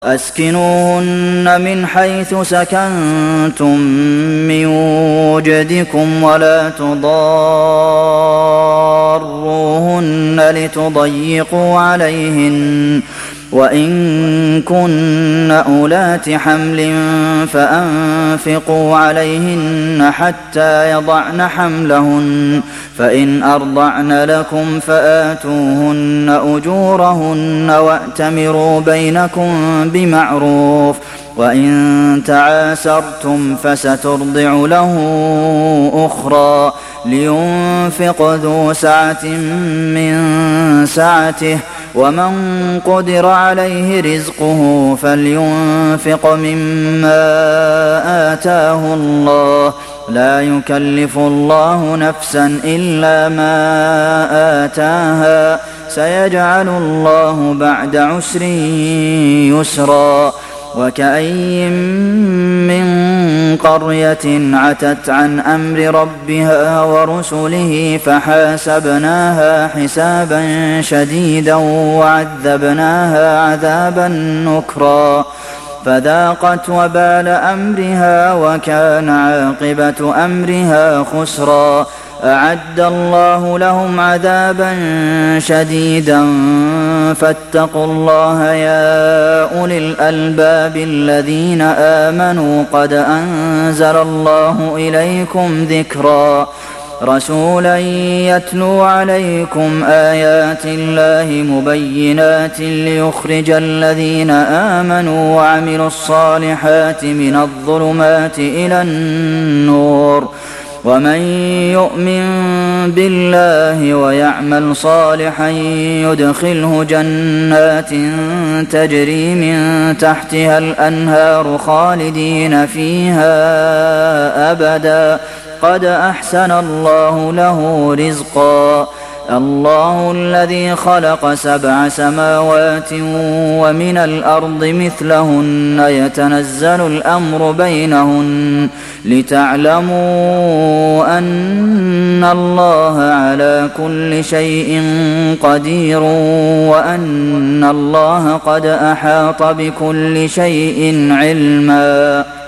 أسكنوهن من حيث سكنتم من وجدكم ولا تضاروهن لتضيقوا عليهن وإن كن أولات حمل فأنفقوا عليهن حتى يضعن حملهن فإن أرضعن لكم فآتوهن أجورهن وأتمروا بينكم بمعروف وإن تعاسرتم فسترضع له أخرى لينفق ذو سعة من سعته ومن قدر عليه رزقه فلينفق مما آتاه الله لا يكلف الله نفسا إلا ما آتاها سيجعل الله بعد عسر يسرا وكأين من قرية عتت عن أمر ربها ورسله فحاسبناها حسابا شديدا وعذبناها عذابا نكرا فذاقت وبال أمرها وكان عاقبة أمرها خسرا أعد الله لهم عذابا شديدا فاتقوا الله يا أولي الألباب الذين آمنوا قد أنزل الله إليكم ذكرا رسولا يتلو عليكم آيات الله مبينات ليخرج الذين آمنوا وعملوا الصالحات من الظلمات إلى النور ومن يؤمن بالله ويعمل صالحا يدخله جنات تجري من تحتها الأنهار خالدين فيها أبدا قد أحسن الله له رزقا الله الذي خلق 7 سماوات ومن الأرض مثلهن يتنزل الأمر بينهن لتعلموا أن الله على كل شيء قدير وأن الله قد أحاط بكل شيء علما